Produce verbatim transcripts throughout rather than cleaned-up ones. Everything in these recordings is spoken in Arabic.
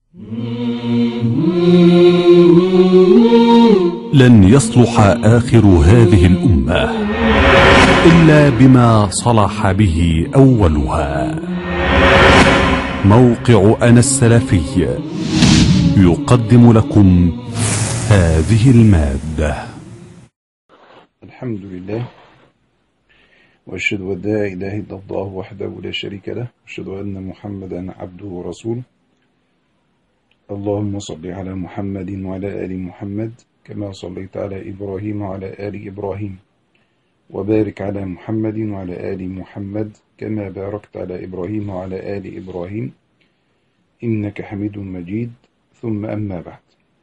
لن يصلح آخر هذه الأمة إلا بما صلح به أولها. موقع أنا السلفي يقدم لكم هذه المادة. الحمد لله، وأشهد أن لا إله إلا الله وحده لا شريك له، وأشهد أن محمدا عبده ورسوله. اللهم صل على محمد وعلى آل محمد كما صليت على إبراهيم وعلى آل إبراهيم، وبارك على محمد وعلى آل محمد كما باركت على إبراهيم وعلى آل إبراهيم إنك حميد مجيد. ثم أما بعد،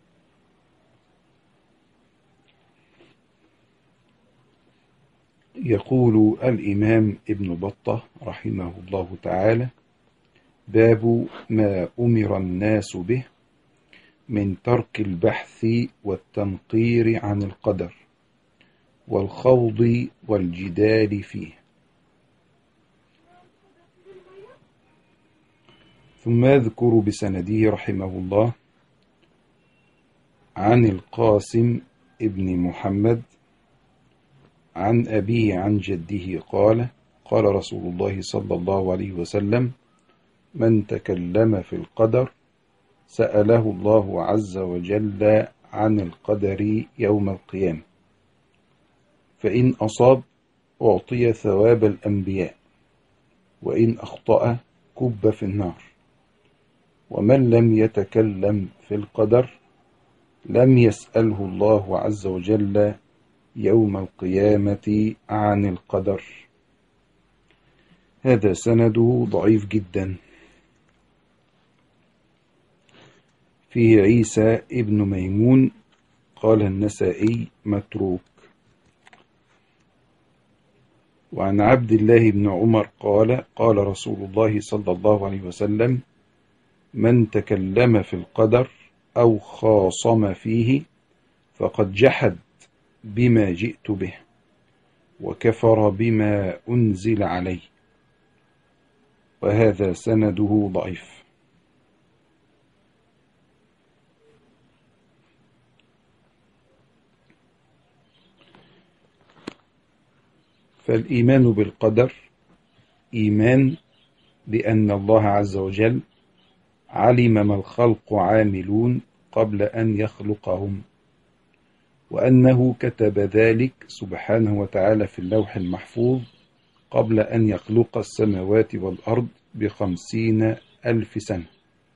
يقول الإمام ابن بطة رحمه الله تعالى: باب ما أمر الناس به من ترك البحث والتنقير عن القدر والخوض والجدال فيه. ثم يذكر بسنده رحمه الله عن القاسم ابن محمد عن أبيه عن جده قال: قال رسول الله صلى الله عليه وسلم: من تكلم في القدر سأله الله عز وجل عن القدر يوم القيامة، فإن أصاب أعطي ثواب الأنبياء، وإن أخطأ كب في النار. ومن لم يتكلم في القدر لم يسأله الله عز وجل يوم القيامة عن القدر. هذا سنده ضعيف جدا، فيه عيسى ابن ميمون قال النسائي متروك. وعن عبد الله بن عمر قال: قال رسول الله صلى الله عليه وسلم: من تكلم في القدر أو خاصم فيه فقد جحد بما جئت به وكفر بما أنزل عليه. وهذا سنده ضعيف. فالإيمان بالقدر إيمان بأن الله عز وجل علم ما الخلق عاملون قبل أن يخلقهم، وأنه كتب ذلك سبحانه وتعالى في اللوح المحفوظ قبل أن يخلق السماوات والأرض بخمسين ألف سنة،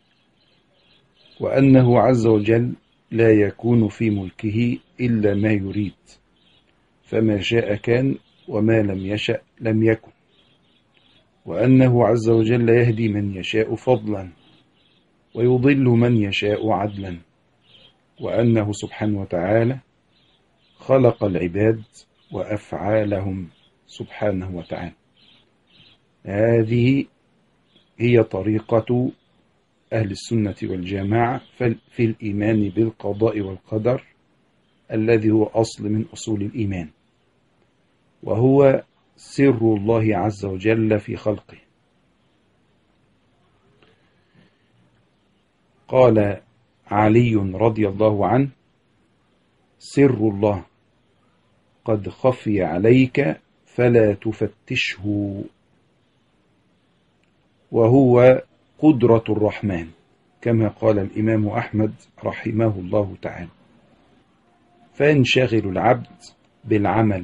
وأنه عز وجل لا يكون في ملكه إلا ما يريد، فما شاء كان وما لم يشأ لم يكن، وأنه عز وجل يهدي من يشاء فضلا ويضل من يشاء عدلا، وأنه سبحانه وتعالى خلق العباد وأفعالهم سبحانه وتعالى. هذه هي طريقة أهل السنة والجماعة في الإيمان بالقضاء والقدر، الذي هو أصل من أصول الإيمان، وهو سر الله عز وجل في خلقه. قال علي رضي الله عنه: سر الله قد خفي عليك فلا تفتشه، وهو قدرة الرحمن، كما قال الإمام أحمد رحمه الله تعالى. فينشغل العبد بالعمل،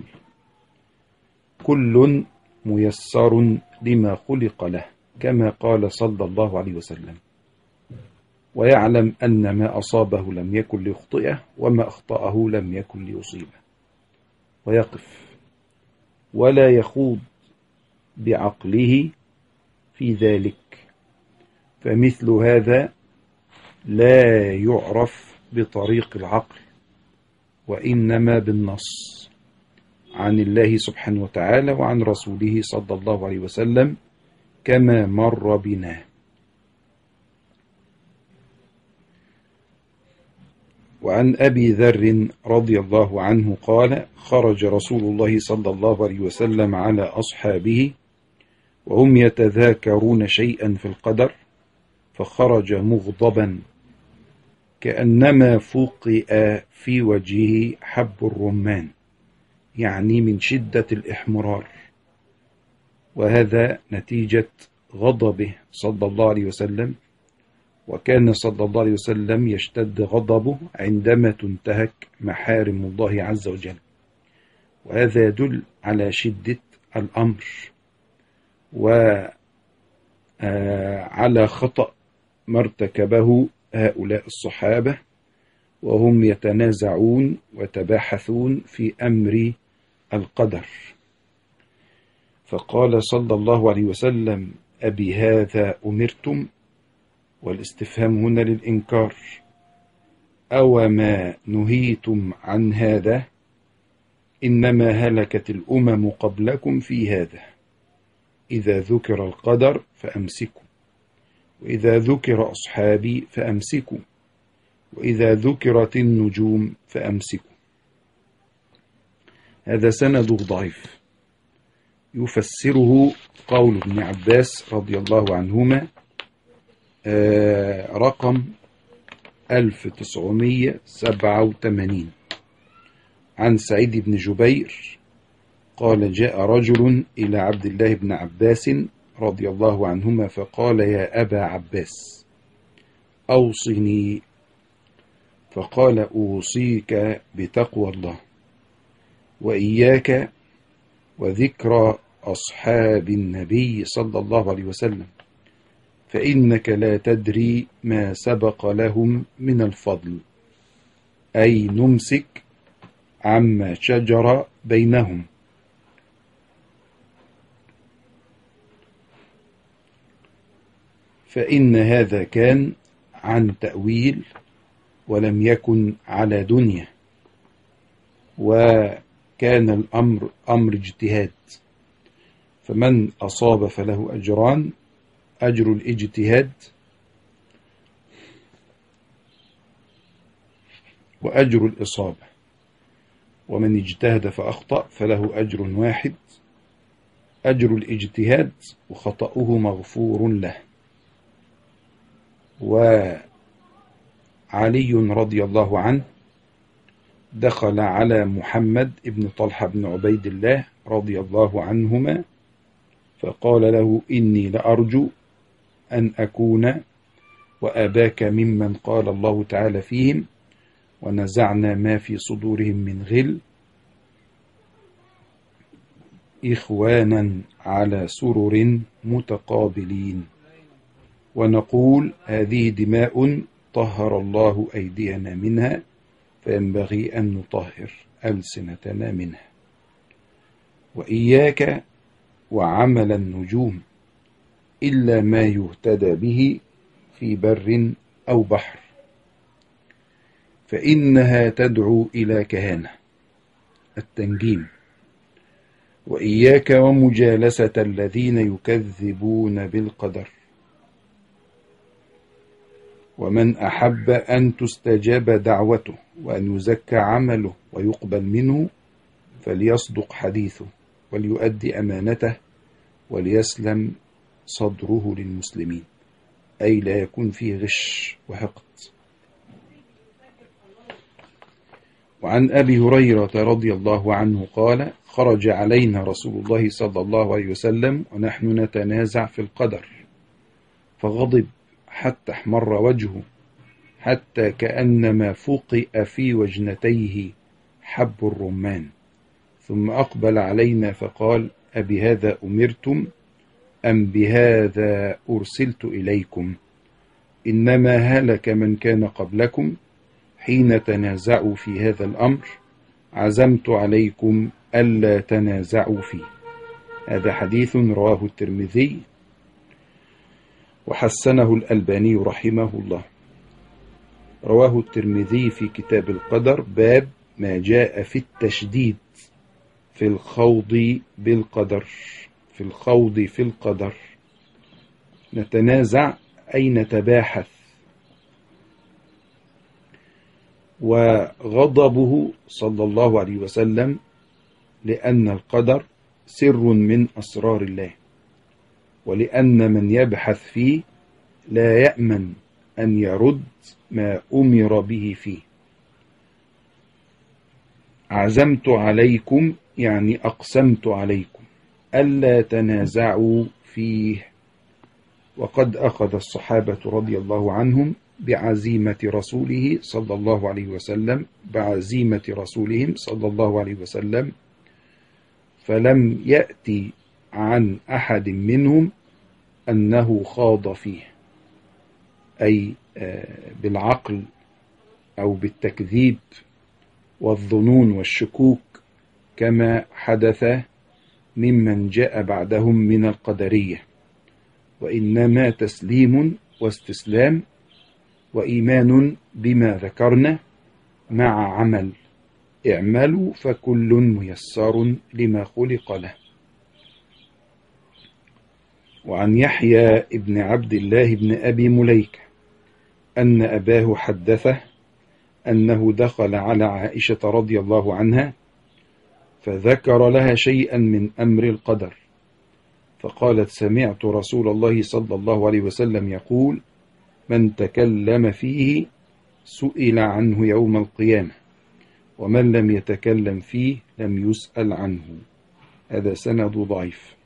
كل ميسر لما خلق له، كما قال صلى الله عليه وسلم، ويعلم أن ما أصابه لم يكن ليخطئه وما أخطأه لم يكن ليصيبه، ويقف ولا يخوض بعقله في ذلك، فمثل هذا لا يعرف بطريق العقل، وإنما بالنص عن الله سبحانه وتعالى وعن رسوله صلى الله عليه وسلم كما مر بنا. وعن أبي ذر رضي الله عنه قال: خرج رسول الله صلى الله عليه وسلم على أصحابه وهم يتذاكرون شيئا في القدر، فخرج مغضبا كأنما فوقئ في وجهه حب الرمان، يعني من شدة الإحمرار، وهذا نتيجة غضبه صلى الله عليه وسلم. وكان صلى الله عليه وسلم يشتد غضبه عندما تنتهك محارم الله عز وجل، وهذا يدل على شدة الأمر وعلى خطأ ما ارتكبه هؤلاء الصحابة وهم يتنازعون ويتباحثون في أمر القدر. فقال صلى الله عليه وسلم: أبي هذا أمرتم؟ والاستفهام هنا للإنكار. أو ما نهيتم عن هذا؟ إنما هلكت الأمم قبلكم في هذا، إذا ذكر القدر فأمسكوا، وإذا ذكر أصحابي فأمسكوا، وإذا ذكرت النجوم فأمسكوا. هذا سند ضعيف يفسره قول ابن عباس رضي الله عنهما آه رقم ألف وتسعمائة وسبعة وثمانين عن سعيد بن جبير قال: جاء رجل إلى عبد الله بن عباس رضي الله عنهما فقال: يا أبا عباس أوصني. فقال: أوصيك بتقوى الله وإياك وذكر أصحاب النبي صلى الله عليه وسلم، فإنك لا تدري ما سبق لهم من الفضل، أي نمسك عما شجر بينهم. فإن هذا كان عن تأويل ولم يكن على دنيا، وكان الأمر أمر اجتهاد، فمن أصاب فله أجران: أجر الاجتهاد وأجر الإصابة، ومن اجتهد فأخطأ فله أجر واحد، أجر الاجتهاد وخطأه مغفور له. وعلي رضي الله عنه دخل على محمد بن طلحة بن عبيد الله رضي الله عنهما فقال له: إني لأرجو أن أكون وأباك ممن قال الله تعالى فيهم: ونزعنا ما في صدورهم من غل إخوانا على سرر متقابلين، ونقول: هذه دماء طهر الله أيدينا منها، فينبغي أن نطهر ألسنتنا منها. وإياك وعمل النجوم إلا ما يهتدى به في بر أو بحر، فإنها تدعو إلى كهانة التنجيم. وإياك ومجالسة الذين يكذبون بالقدر. ومن أحب أن تستجاب دعوته وأن يزكى عمله ويقبل منه فليصدق حديثه وليؤدي أمانته وليسلم صدره للمسلمين، أي لا يكون فيه غش وحقد. وعن أبي هريرة رضي الله عنه قال: خرج علينا رسول الله صلى الله عليه وسلم ونحن نتنازع في القدر، فغضب حتى احمر وجهه، حتى كأنما فوقئ في وجنتيه حب الرمان، ثم أقبل علينا فقال: أبي هذا أمرتم أم بهذا أرسلت إليكم؟ إنما هلك من كان قبلكم حين تنازعوا في هذا الأمر، عزمت عليكم ألا تنازعوا فيه. هذا حديث رواه الترمذي وحسنه الألباني رحمه الله. رواه الترمذي في كتاب القدر، باب ما جاء في التشديد في الخوض بالقدر. في الخوض في القدر نتنازع أي نتباحث. وغضبه صلى الله عليه وسلم لأن القدر سر من أسرار الله، ولأن من يبحث فيه لا يأمن أن يرد ما أمر به فيه. عزمت عليكم يعني أقسمت عليكم ألا تنازعوا فيه. وقد أخذ الصحابة رضي الله عنهم بعزيمة رسوله صلى الله عليه وسلم بعزيمة رسولهم صلى الله عليه وسلم، فلم يأتي عن أحد منهم أنه خاض فيه، أي بالعقل أو بالتكذيب والظنون والشكوك كما حدث ممن جاء بعدهم من القدرية، وإنما تسليم واستسلام وإيمان بما ذكرنا مع عمل. اعملوا فكل ميسر لما خلق له. وعن يحيى ابن عبد الله بن أبي مليكة أن أباه حدثه أنه دخل على عائشة رضي الله عنها فذكر لها شيئا من أمر القدر، فقالت: سمعت رسول الله صلى الله عليه وسلم يقول: من تكلم فيه سئل عنه يوم القيامة، ومن لم يتكلم فيه لم يسأل عنه. هذا سند ضعيف.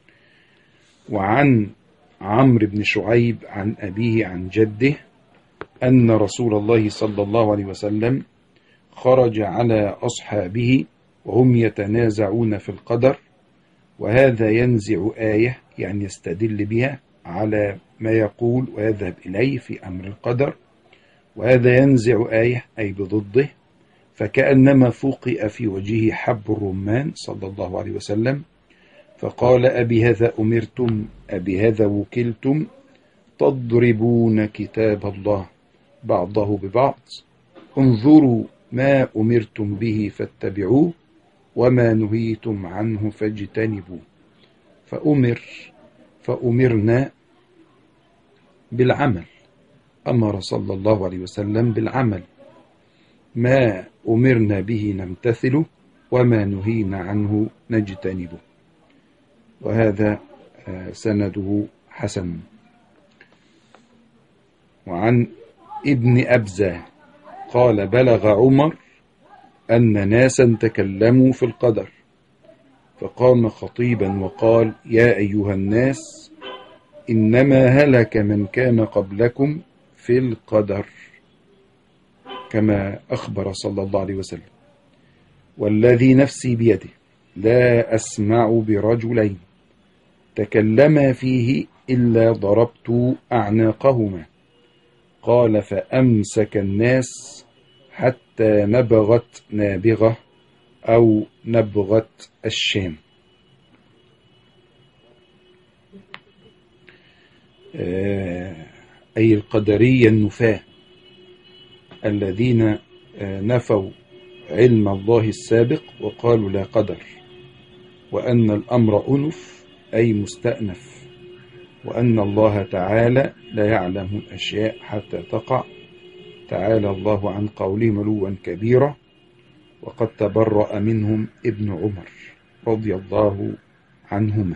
وعن عمرو بن شعيب عن أبيه عن جده أن رسول الله صلى الله عليه وسلم خرج على أصحابه وهم يتنازعون في القدر، وهذا ينزع آية يعني يستدل بها على ما يقول ويذهب إليه في أمر القدر، وهذا ينزع آية أي بضده، فكأنما فوقئ في وجهه حب الرمان صلى الله عليه وسلم، فقال: أبي هذا أمرتم أبي هذا وكلتم تضربون كتاب الله بعضه ببعض، انظروا ما أمرتم به فاتبعوه وما نهيتم عنه فاجتنبوه. فأمر فأمرنا بالعمل، أمر صلى الله عليه وسلم بالعمل، ما أمرنا به نمتثله وما نهينا عنه نجتنبه. وهذا سنده حسن. وعن ابن أبزة قال: بلغ عمر أن ناسا تكلموا في القدر، فقام خطيبا وقال: يا أيها الناس، إنما هلك من كان قبلكم في القدر، كما أخبر صلى الله عليه وسلم: والذي نفسي بيده لا أسمع برجلين تكلما فيه إلا ضربت أعناقهما. قال: فأمسك الناس حتى نبغت نابغة أو نبغت الشام. أي القدرية النفاة الذين نفوا علم الله السابق وقالوا لا قدر، وأن الأمر أنف أي مستأنف، وأن الله تعالى لا يعلم الأشياء حتى تقع. تعالى الله عن قولهم علوا كبيرا، وقد تبرأ منهم ابن عمر رضي الله عنهما.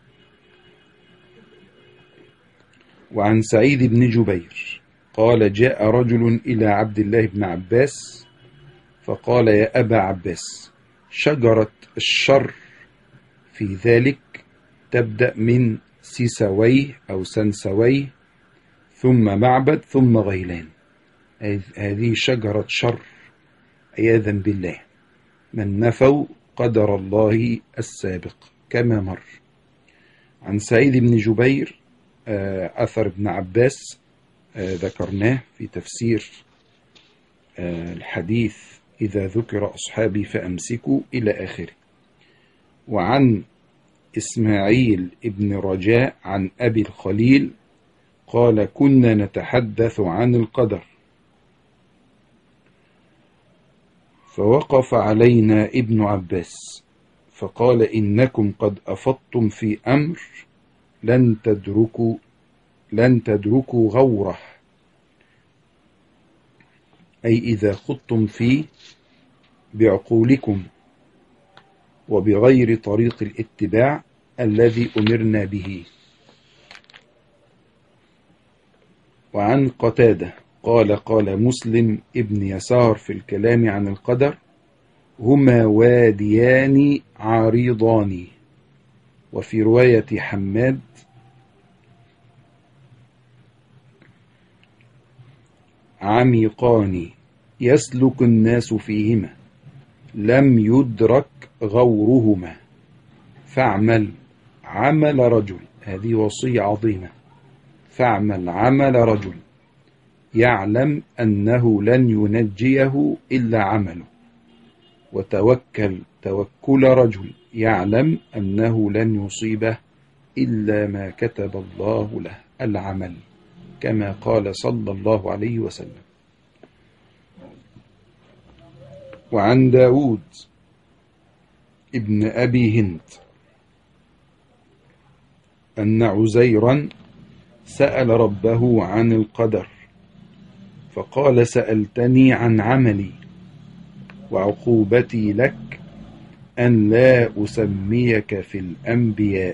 وعن سعيد بن جبير قال: جاء رجل إلى عبد الله بن عباس فقال: يا أبا عباس، شجرة الشر في ذلك تبدأ من سيسويه أو سنسويه ثم معبد ثم غيلان. هذه شجرة شر عياذا بالله، من نفوا قدر الله السابق كما مر. عن سعيد بن جبير أثر ابن عباس ذكرناه في تفسير الحديث: إذا ذكر أصحابي فأمسكوا إلى آخره. وعن إسماعيل ابن رجاء عن أبي الخليل قال: كنا نتحدث عن القدر، فوقف علينا ابن عباس فقال: إنكم قد أفضتم في أمر لن تدركوا لن تدركوا غوره، أي إذا خضتم فيه بعقولكم وبغير طريق الاتباع الذي أمرنا به. وعن قتادة قال قال مسلم ابن يسار في الكلام عن القدر: هما واديان عريضان. وفي رواية حماد: عميقان يسلك الناس فيهما لم يدرك غورهما، فاعمل عمل رجل. هذه وصية عظيمة. فاعمل عمل رجل يعلم أنه لن ينجيه إلا عمله، وتوكل توكل رجل يعلم أنه لن يصيبه إلا ما كتب الله له، العمل، كما قال صلى الله عليه وسلم. وعن داود ابن أبي هند أن عزيرا سأل ربه عن القدر فقال: سألتني عن عملي، وعقوبتي لك أن لا أسميك في الأنبياء.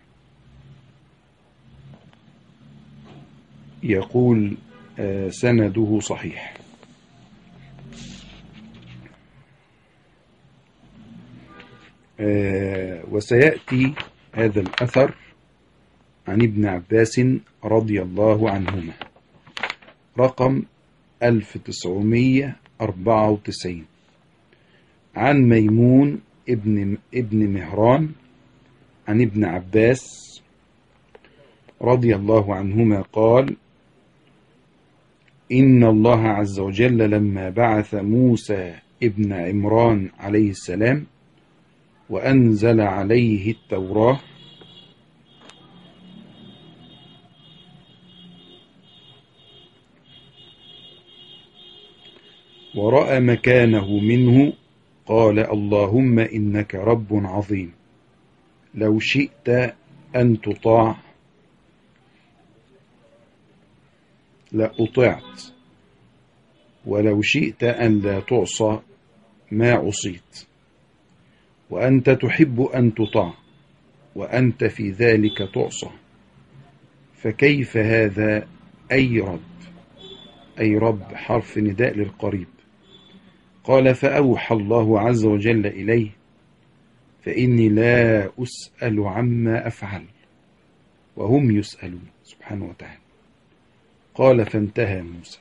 يقول سنده صحيح. وسيأتي هذا الأثر عن ابن عباس رضي الله عنهما رقم ألف وتسعمائة وأربعة وتسعين، عن ميمون ابن, ابن مهران عن ابن عباس رضي الله عنهما قال: إن الله عز وجل لما بعث موسى ابن عمران عليه السلام وأنزل عليه التوراة ورأى مكانه منه قال: اللهم إنك رب عظيم، لو شئت أن تطاع لأطعت، ولو شئت أن لا تعصى ما عصيت، وأنت تحب أن تطاع وأنت في ذلك تعصى، فكيف هذا؟ أي رب، أي رب حرف نداء للقريب. قال: فأوحى الله عز وجل إليه: فإني لا أسأل عما أفعل وهم يسألون، سبحانه وتعالى. قال: فانتهى موسى.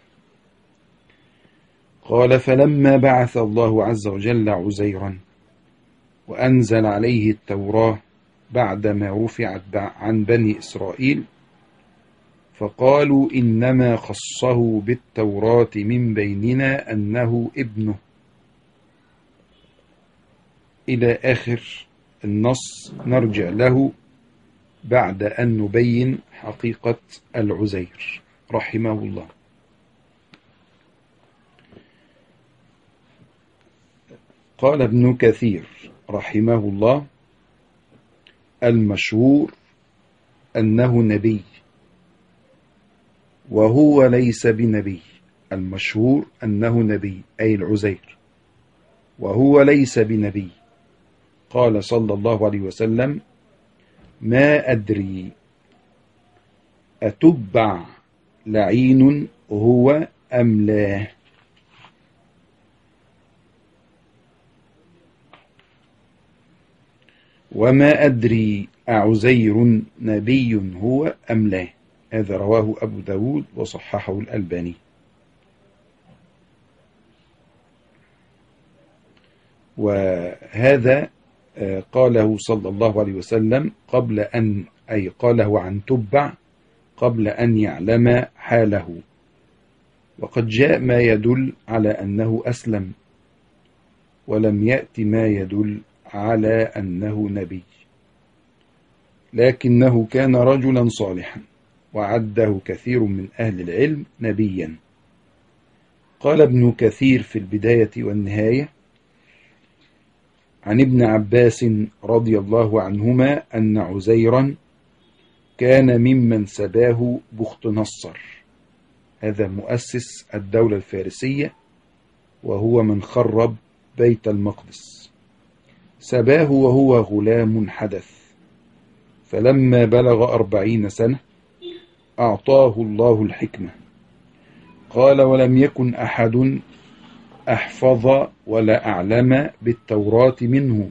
قال: فلما بعث الله عز وجل عزيرا وأنزل عليه التوراة بعدما رفعت عن بني إسرائيل، فقالوا إنما خصه بالتوراة من بيننا أنه ابنه، إلى آخر النص نرجع له بعد أن نبين حقيقة العزير رحمه الله. قال ابن كثير رحمه الله: المشهور أنه نبي وهو ليس بنبي. المشهور أنه نبي أي العزير، وهو ليس بنبي. قال صلى الله عليه وسلم: ما أدري أتبع لعين هو أم لا. وما أدري أعزير نبي هو أم لا. هذا رواه أبو داود وصححه الألباني. وهذا قاله صلى الله عليه وسلم قبل أن أي قاله عن تبع قبل أن يعلم حاله، وقد جاء ما يدل على أنه أسلم، ولم يأتي ما يدل على أنه نبي، لكنه كان رجلا صالحا وعده كثير من أهل العلم نبيا. قال ابن كثير في البداية والنهاية عن ابن عباس رضي الله عنهما أن عزيرا كان ممن سباه بخت نصر، هذا مؤسس الدولة الفارسية وهو من خرب بيت المقدس، سباه وهو غلام حدث، فلما بلغ أربعين سنة أعطاه الله الحكمة قال ولم يكن أحد أحفظ ولا أعلم بالتوراة منه.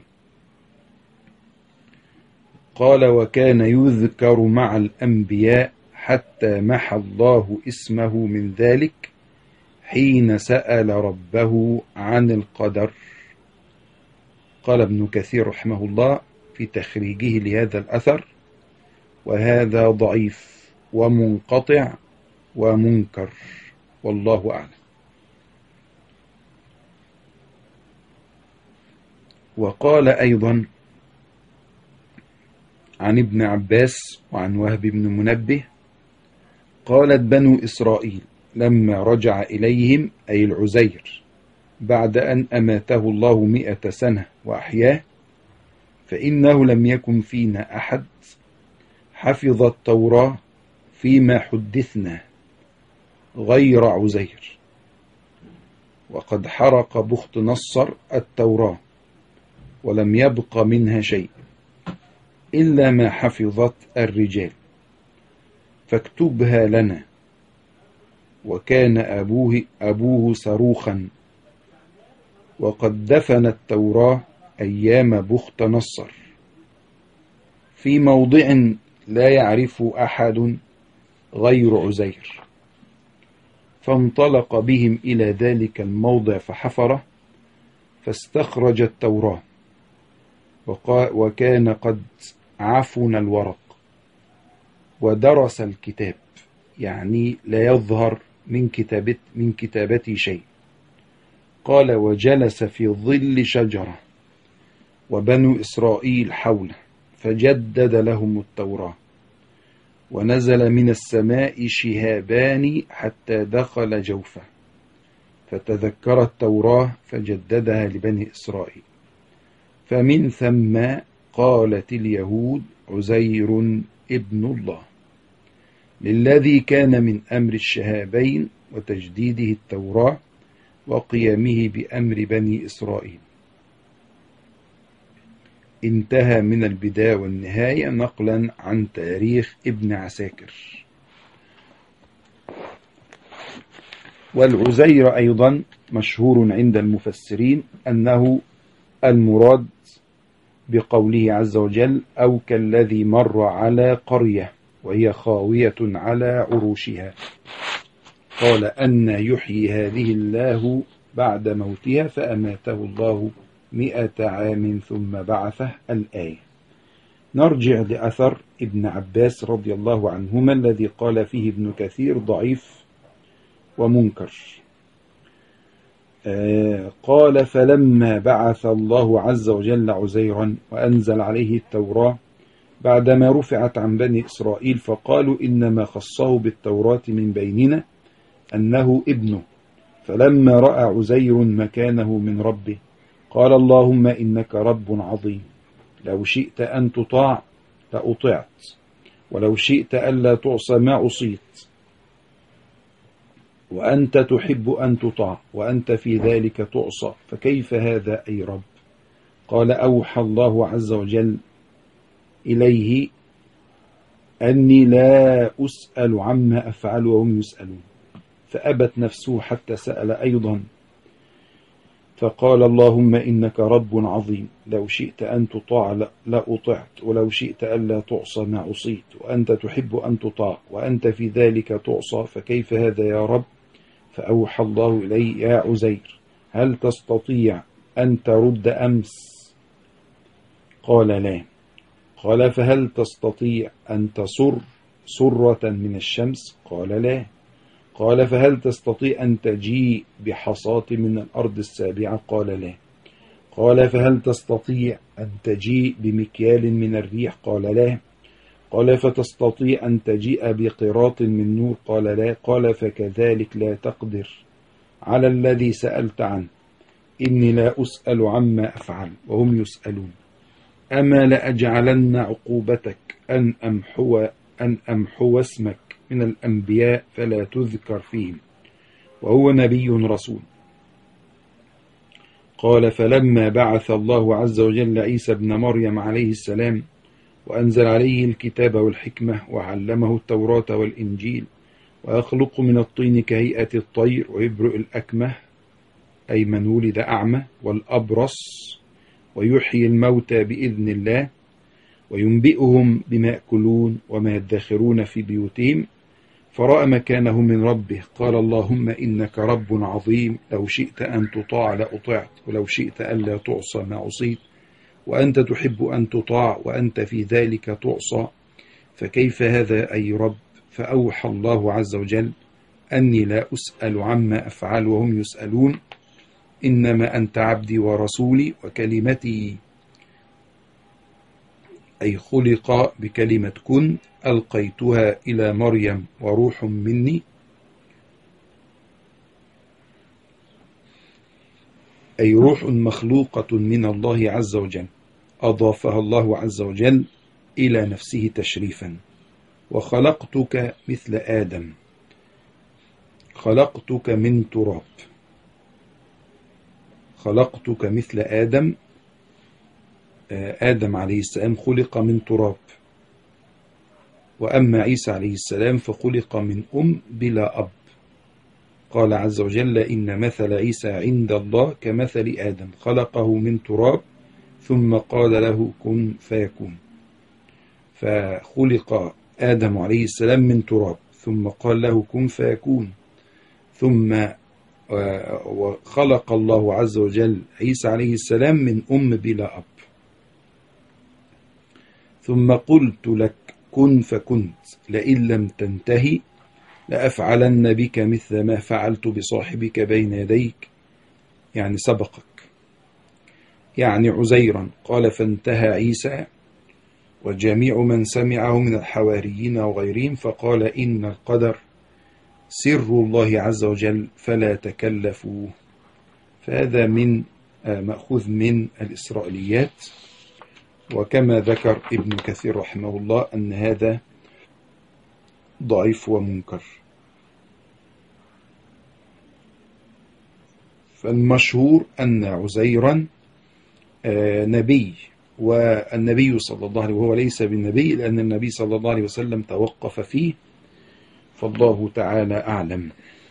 قال وكان يذكر مع الأنبياء حتى محى الله اسمه من ذلك حين سأل ربه عن القدر. قال ابن كثير رحمه الله في تخريجه لهذا الأثر: وهذا ضعيف ومنقطع ومنكر، والله أعلم. وقال أيضا عن ابن عباس وعن وهب بن منبه: قالت بنو إسرائيل لما رجع إليهم، أي العزير، بعد أن أماته الله مئة سنة وأحياه: فإنه لم يكن فينا أحد حفظ التوراة فيما حدثنا غير عزير، وقد حرق بخت نصر التوراة ولم يبق منها شيء إلا ما حفظت الرجال، فاكتبها لنا. وكان أبوه, أبوه صاروخا، وقد دفن التوراة أيام بخت نصر في موضع لا يعرف أحد غير عزير. فانطلق بهم إلى ذلك الموضع فحفره، فاستخرج التوراة، وكان قد عفن الورق ودرس الكتاب، يعني لا يظهر من كتابت من كتابته شيء. قال وجلس في ظل شجرة وبنو إسرائيل حوله، فجدد لهم التوراة، ونزل من السماء شهابان حتى دخل جوفه، فتذكر التوراة فجددها لبني إسرائيل. فمن ثم قالت اليهود عزير ابن الله، للذي كان من أمر الشهابين وتجديده التوراة وقيامه بأمر بني إسرائيل. انتهى من البداية والنهاية نقلا عن تاريخ ابن عساكر. والعزير أيضا مشهور عند المفسرين أنه المراد بقوله عز وجل: أو كالذي مر على قرية وهي خاوية على عروشها قال أن يحيي هذه الله بعد موتها فأماته الله مئة عام ثم بعثه. الآية. نرجع لأثر ابن عباس رضي الله عنهما الذي قال فيه ابن كثير ضعيف ومنكر. آه قال فلما بعث الله عز وجل عزيرا وأنزل عليه التوراة بعدما رفعت عن بني إسرائيل، فقالوا إنما خصه بالتوراة من بيننا أنه ابنه. فلما رأى عزير مكانه من ربه قال اللهم إنك رب عظيم، لو شئت أن تطاع لأطعت، ولو شئت ألا تعصى ما عصيت، وأنت تحب أن تطاع وأنت في ذلك تعصى، فكيف هذا أي رب؟ قال أوحى الله عز وجل إليه أني لا أسأل عما أفعل وهم يسألون، فأبت نفسه حتى سأل أيضا، فقال اللهم إنك رب عظيم، لو شئت أن تطاع لأطعت، ولو شئت ألا تعصى ما عصيت، وأنت تحب أن تطاع وأنت في ذلك تعصى، فكيف هذا يا رب؟ فأوحى الله إليه يا عزير هل تستطيع أن ترد أمس؟ قال لا. قال فهل تستطيع أن تصر سرة من الشمس؟ قال لا. قال فهل تستطيع أن تجيء بحصاة من الأرض السابعة؟ قال لا. قال فهل تستطيع أن تجيء بمكيال من الريح؟ قال لا. قال فتستطيع أن تجيء بقراط من نور؟ قال لا. قال فكذلك لا تقدر على الذي سألت عنه، إني لا أسأل عما أفعل وهم يسألون. أما لأجعلن عقوبتك أن أمحو, أن أمحو اسمك من الأنبياء فلا تذكر فيهم، وهو نبي رسول. قال فلما بعث الله عز وجل عيسى ابن مريم عليه السلام وأنزل عليه الكتاب والحكمة وعلمه التوراة والإنجيل ويخلق من الطين كهيئة الطير ويبرئ الأكمه أي من ولد أعمى والأبرص ويحيي الموتى بإذن الله وينبئهم بما يأكلون وما يدخرون في بيوتهم فرأى مكانه من ربه قال اللهم إنك رب عظيم لو شئت أن تطاع لأطعت ولو شئت ألا تعصى ما عصيت وأنت تحب أن تطاع وأنت في ذلك تعصى فكيف هذا أي رب فأوحى الله عز وجل أني لا أسأل عما أفعل وهم يسألون إنما أنت عبدي ورسولي وكلمتي أي خلق بكلمة كن ألقيتها إلى مريم وروح مني أي روح مخلوقة من الله عز وجل أضافها الله عز وجل إلى نفسه تشريفا وخلقتك مثل آدم خلقتك من تراب خلقتك مثل آدم آدم عليه السلام خلق من تراب وأما عيسى عليه السلام فخلق من أم بلا أب قال عز وجل إن مثل عيسى عند الله كمثل آدم خلقه من تراب ثم قال له كن فيكون فخلق آدم عليه السلام من تراب ثم قال له كن فيكون ثم وخلق الله عز وجل عيسى عليه السلام من أم بلا أب ثم قلت لك كن فكنت لئن لم تنتهي لأفعلن بك مثل ما فعلت بصاحبك بين يديك يعني سبقك يعني عزيرا قال فانتهى عيسى وجميع من سمعه من الحواريين وغيرهم فقال إن القدر سر الله عز وجل فلا تكلفوا فهذا من مأخوذ من الإسرائيليات وكما ذكر ابن كثير رحمه الله أن هذا ضعيف ومنكر فالمشهور أن عزيرا نبي والنبي صلى الله عليه وسلم وهو ليس بالنبي لأن النبي صلى الله عليه وسلم توقف فيه فالله تعالى أعلم.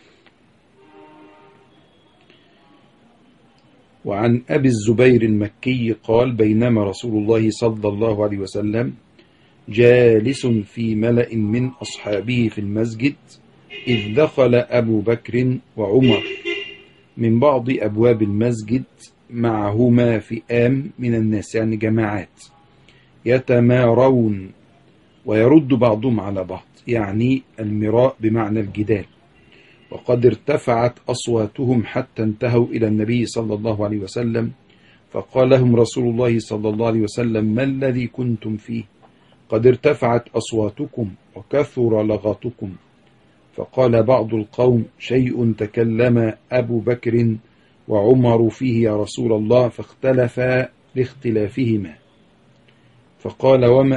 وعن أبي الزبير المكي قال بينما رسول الله صلى الله عليه وسلم جالس في ملأ من أصحابه في المسجد إذ دخل أبو بكر وعمر من بعض أبواب المسجد معهما فئام من الناس يعني جماعات يتمارون ويرد بعضهم على بعض يعني المراء بمعنى الجدال وقد ارتفعت أصواتهم حتى انتهوا إلى النبي صلى الله عليه وسلم فقال لهم رسول الله صلى الله عليه وسلم ما الذي كنتم فيه قد ارتفعت أصواتكم وكثر لغطكم فقال بعض القوم شيء تكلم أبو بكر وعمر فيه يا رسول الله فاختلفا لاختلافهما فقال وما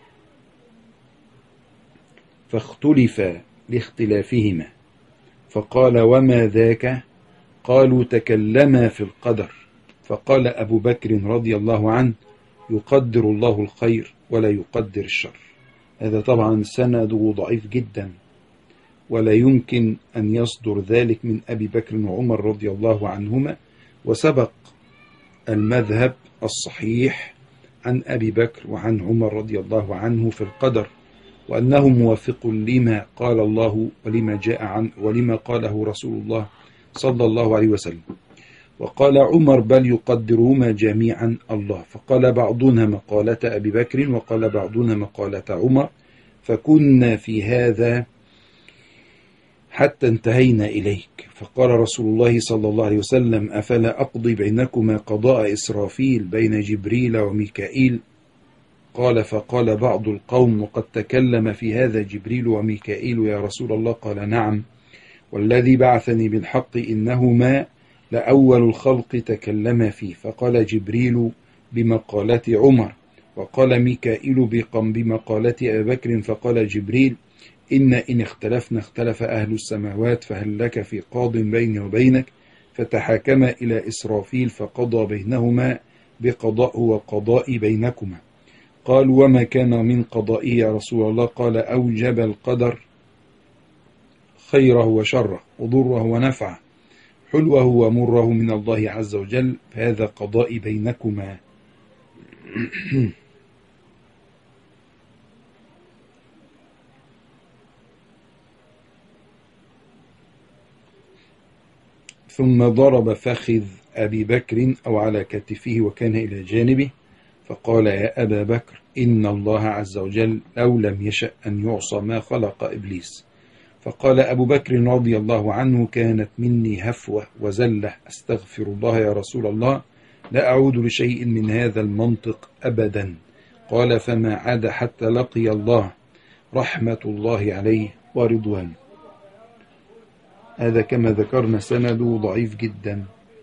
فاختلفا لاختلافهما فقال وما ذاك قالوا تكلما في القدر فقال أبو بكر رضي الله عنه يقدر الله الخير ولا يقدر الشر. هذا طبعا سنده ضعيف جدا ولا يمكن أن يصدر ذلك من أبي بكر وعمر رضي الله عنهما وسبق المذهب الصحيح عن أبي بكر وعن عمر رضي الله عنه في القدر وأنه موافق لما قال الله ولما جاء عن ولما قاله رسول الله صلى الله عليه وسلم. وقال عمر بل يقدرهما جميعا الله فقال بعضنا مقالة أبي بكر وقال بعضنا مقالة عمر فكنا في هذا حتى انتهينا إليك فقال رسول الله صلى الله عليه وسلم أفلا أقضي بينكما قضاء إسرافيل بين جبريل وميكائيل قال فقال بعض القوم وقد تكلم في هذا جبريل وميكائيل يا رسول الله قال نعم والذي بعثني بالحق إنهما لأول الخلق تكلم فيه فقال جبريل بمقالة عمر وقال ميكائيل بمقالة أبي بكر فقال جبريل إن إن اختلفنا اختلف أهل السماوات فهل لك في قاض بيني وبينك فتحاكما إلى إسرافيل فقضى بينهما بقضاء وقضاء بينكما قال وما كان من قضائه يا رسول الله قال أوجب القدر خيره وشره وضره ونفعه حلوه ومره من الله عز وجل، فهذا قضائي بينكما. ثم ضرب فخذ أبي بكر أو على كتفه وكان إلى جانبه، فقال: يا أبا بكر، إن الله عز وجل لو لم يشأ أن يعصى ما خلق إبليس. فقال أبو بكر رضي الله عنه: كانت مني هفوة وزلة، أستغفر الله يا رسول الله، لا أعود لشيء من هذا المنطق أبدا. قال: فما عاد حتى لقي الله، رحمة الله عليه ورضوانه. هذا كما ذكرنا سنده ضعيف جدا.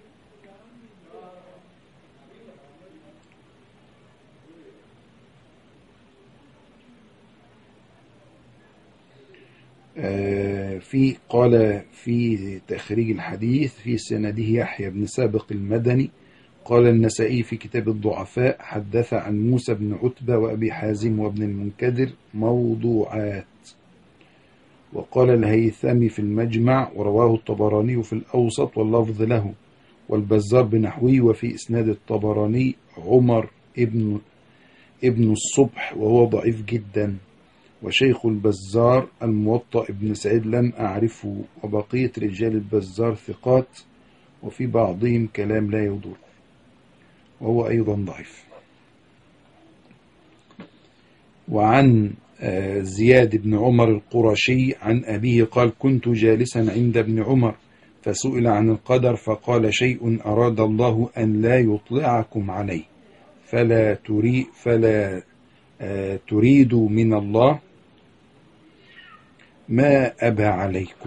في قال في تخريج الحديث في سنده يحيى بن سابق المدني. قال النسائي في كتاب الضعفاء: حدث عن موسى بن عتبة وأبي حازم وابن المنكدر موضوعات. وقال الهيثمي في المجمع، ورواه الطبراني في الأوسط واللفظ له، والبزار بنحوه، وفي إسناد الطبراني عمر ابن ابن الصبح وهو ضعيف جدا. وشيخ البزار الموطأ ابن سعيد لم أعرفه، وبقية رجال البزار ثقات، وفي بعضهم كلام لا يدور، وهو أيضا ضعيف. وعن زياد بن عمر القرشي عن أبيه قال: كنت جالسا عند ابن عمر فسئل عن القدر فقال: شيء أراد الله أن لا يطلعكم عليه، فلا تري فلا تريدوا من الله ما أبى عليكم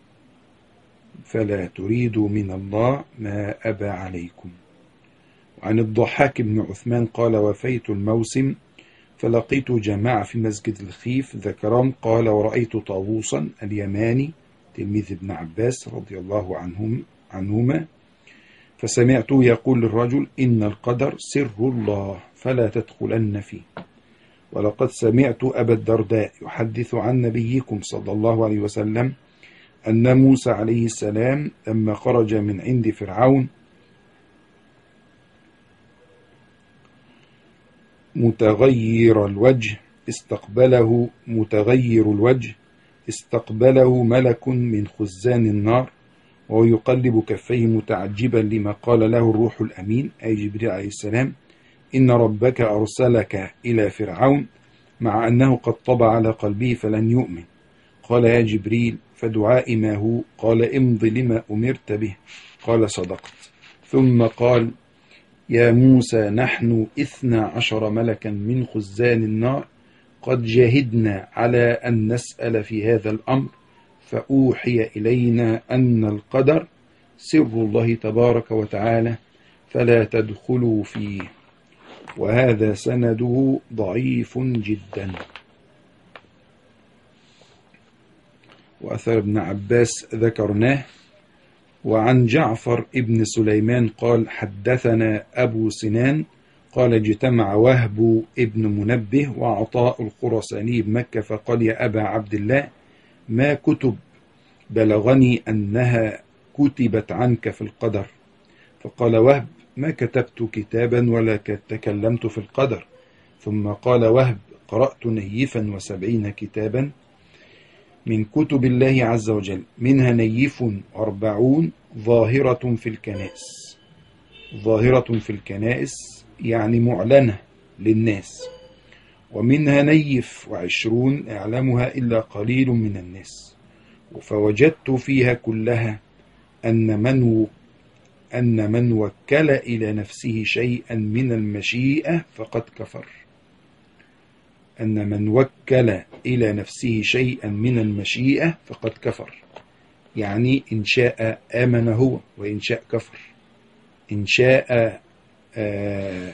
فلا تريدوا من الله ما أبى عليكم. وعن الضحاك بن عثمان قال: وفيت الموسم فلقيت جماعة في مسجد الخيف ذكران. قال: ورأيت طاووسا اليماني تلميذ ابن عباس رضي الله عنهم عنهما، فسمعته يقول للرجل: إن القدر سر الله فلا تدخلن فيه. ولقد سمعت أبا الدرداء يحدث عن نبيكم صلى الله عليه وسلم أن موسى عليه السلام لما خرج من عند فرعون متغير الوجه استقبله متغير الوجه استقبله ملك من خزان النار، وهو يقلب كفيه متعجبا لما قال له الروح الأمين أي جبريل عليه السلام: إن ربك أرسلك إلى فرعون، مع أنه قد طبع على قلبه فلن يؤمن. قال: يا جبريل، فدعائي ما هو؟ قال: امض لما أمرت به. قال: صدقت. ثم قال: يا موسى، نحن إثنى عشر ملكا من خزان النار قد جاهدنا على أن نسأل في هذا الأمر، فأوحي إلينا أن القدر سر الله تبارك وتعالى فلا تدخلوا فيه. وهذا سنده ضعيف جدا. وأثر ابن عباس ذكرناه. وعن جعفر ابن سليمان قال: حدثنا أبو سنان قال: اجتمع وهب ابن منبه وعطاء الخرساني بمكة، فقال: يا أبا عبد الله، ما كتب بلغني أنها كتبت عنك في القدر. فقال وهب: ما كتبت كتابا ولا تكلمت في القدر. ثم قال وهب: قرأت نيفا وسبعين كتابا من كتب الله عز وجل، منها نيف أربعون ظاهرة في الكنائس. ظاهرة في الكنائس يعني معلنة للناس، ومنها نيف وعشرون يعلمها إلا قليل من الناس. فوجدت فيها كلها أن من أن من وكل إلى نفسه شيئا من المشيئة فقد كفر. أن من وكل إلى نفسه شيئا من المشيئة فقد كفر، يعني إن شاء آمن هو وإن شاء كفر. إن شاء آه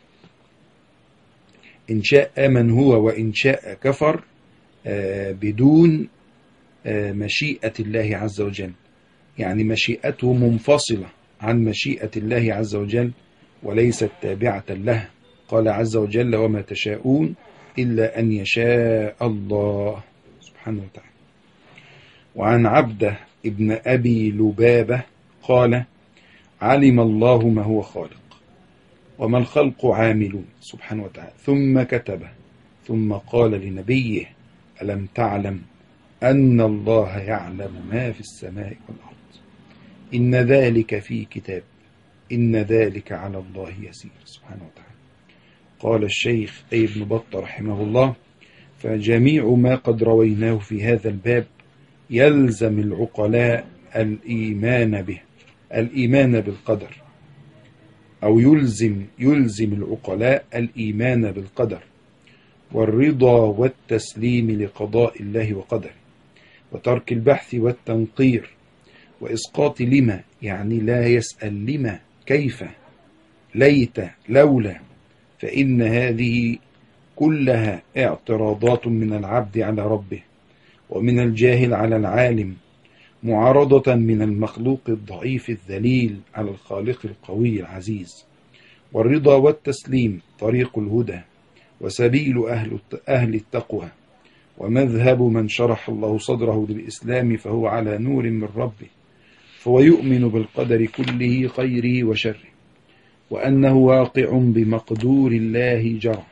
إن شاء آمن هو وإن شاء كفر آه بدون آه مشيئة الله عز وجل، يعني مشيئته منفصلة عن مشيئة الله عز وجل وليست تابعة له. قال عز وجل: وما تشاءون إلا أن يشاء الله سبحانه وتعالى. وعن عبده ابن أبي لبابة قال: علم الله ما هو خالق وما الخلق عاملون سبحانه وتعالى، ثم كتبه، ثم قال لنبيه: ألم تعلم أن الله يعلم ما في السماء والأرض، إن ذلك في كتاب، إن ذلك على الله يسير سبحانه وتعالى. قال الشيخ أي ابن بطة رحمه الله: فجميع ما قد رويناه في هذا الباب يلزم العقلاء الإيمان به، الإيمان بالقدر، أو يلزم يلزم العقلاء الإيمان بالقدر والرضا والتسليم لقضاء الله وقدره، وترك البحث والتنقير وإسقاط لما، يعني لا يسأل لما، كيف، ليت، لولا، فإن هذه كلها اعتراضات من العبد على ربه ومن الجاهل على العالم، معارضة من المخلوق الضعيف الذليل على الخالق القوي العزيز. والرضا والتسليم طريق الهدى وسبيل أهل أهل التقوى، ومذهب من شرح الله صدره للإسلام فهو على نور من ربه، فهو يؤمن بالقدر كله خيره وشره، وأنه واقع بمقدور الله جرى.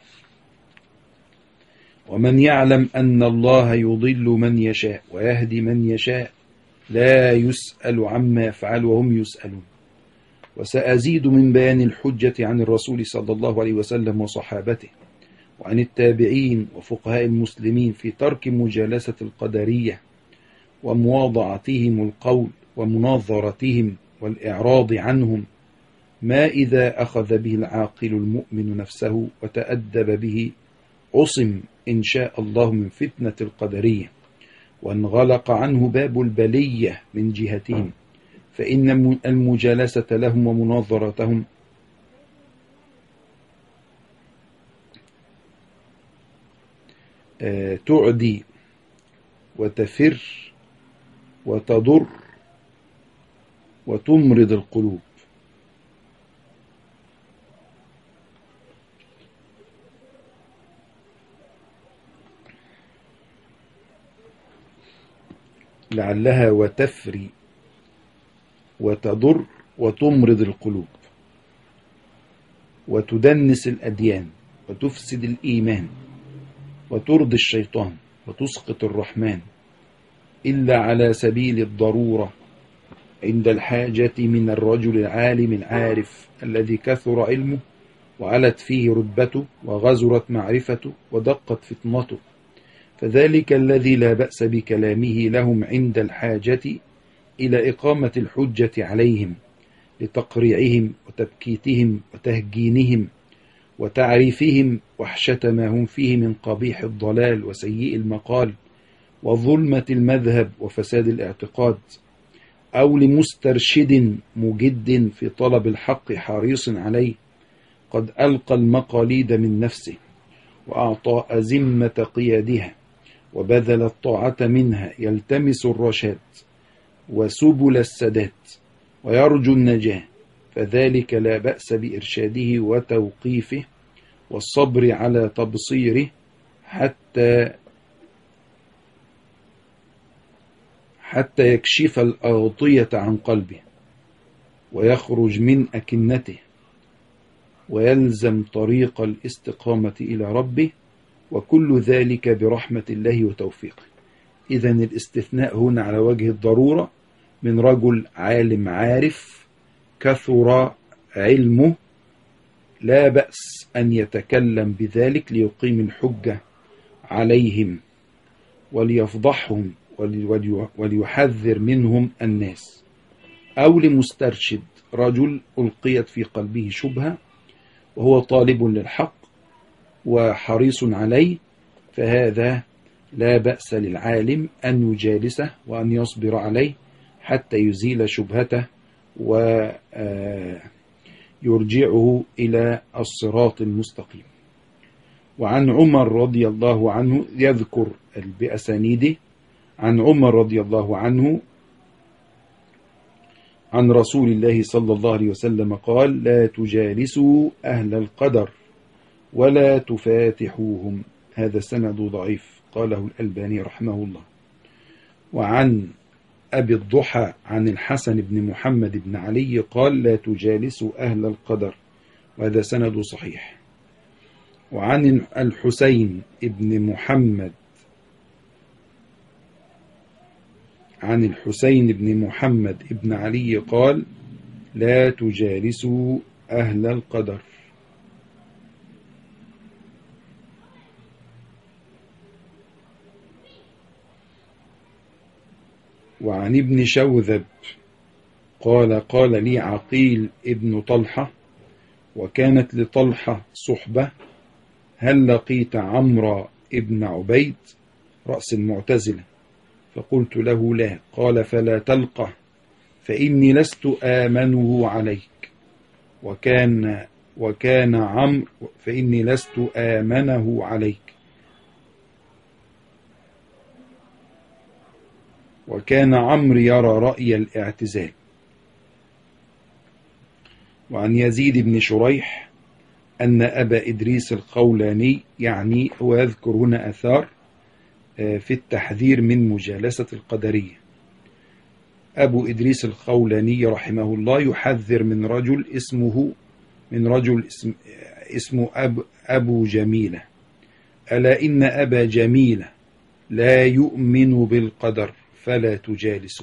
ومن يعلم أن الله يضل من يشاء ويهدي من يشاء لا يسأل عما يفعل وهم يسألون. وسأزيد من بيان الحجة عن الرسول صلى الله عليه وسلم وصحابته وعن التابعين وفقهاء المسلمين في ترك مجالسة القدرية ومواضعتهم القول ومناظرتهم والإعراض عنهم، ما إذا أخذ به العاقل المؤمن نفسه وتأدب به عصم إن شاء الله من فتنة القدرية، وانغلق عنه باب البلية من جهتهم، فإن المجالسة لهم ومناظرتهم تعدي وتفر وتضر وتمرض القلوب. لعلها وتفري وتضر وتمرض القلوب وتدنس الأديان وتفسد الإيمان وترضي الشيطان وتسقط الرحمن، إلا على سبيل الضرورة عند الحاجة من الرجل العالم العارف الذي كثر علمه وعلت فيه رتبته وغزرت معرفته ودقت فطنته، فذلك الذي لا بأس بكلامه لهم عند الحاجة إلى إقامة الحجة عليهم لتقريعهم وتبكيتهم وتهجينهم وتعريفهم وحشة ما هم فيه من قبيح الضلال وسيء المقال وظلمة المذهب وفساد الاعتقاد، أو لمسترشد مجد في طلب الحق حريص عليه قد ألقى المقاليد من نفسه وأعطى أزمة قيادها وبذل الطاعة منها، يلتمس الرشاد وسبل السداد ويرجو النجاة، فذلك لا بأس بإرشاده وتوقيفه والصبر على تبصيره حتى حتى يكشف الأغطية عن قلبه ويخرج من أكنته ويلزم طريق الاستقامة إلى ربه، وكل ذلك برحمة الله وتوفيقه. إذن الاستثناء هنا على وجه الضرورة من رجل عالم عارف كثر علمه، لا بأس أن يتكلم بذلك ليقيم الحجة عليهم وليفضحهم وليحذر منهم الناس، أو لمسترشد رجل ألقيت في قلبه شبهة وهو طالب للحق وحريص عليه، فهذا لا بأس للعالم أن يجالسه وأن يصبر عليه حتى يزيل شبهته ويرجعه إلى الصراط المستقيم. وعن عمر رضي الله عنه، يذكر بأسانيده، عن عمر رضي الله عنه عن رسول الله صلى الله عليه وسلم قال: لا تجالسوا أهل القدر ولا تفاتحوهم. هذا سند ضعيف، قاله الألباني رحمه الله. وعن أبي الضحى عن الحسن بن محمد بن علي قال لا تجالسوا أهل القدر، وهذا سند صحيح. وعن الحسين بن محمد عن الحسين بن محمد بن علي قال لا تجالسوا أهل القدر. وعن ابن شوذب قال قال لي عقيل ابن طلحة وكانت لطلحة صحبة هل لقيت عمرو ابن عبيد رأس المعتزلة؟ فقلت له لا. قال فلا تلقه فإني لست آمنه عليك. وكان وكان عمرو فإني لست آمنه عليك. وكان عمرو يرى رأي الاعتزال. وعن يزيد بن شريح أن أبا إدريس الخولاني، يعني هو يذكر هنا أثار في التحذير من مجالسة القدرية. أبو إدريس الخولاني رحمه الله يحذر من رجل اسمه من رجل اسم اسمه أب أبو جميلة، ألا إن أبا جميلة لا يؤمن بالقدر فلا تجالسوا.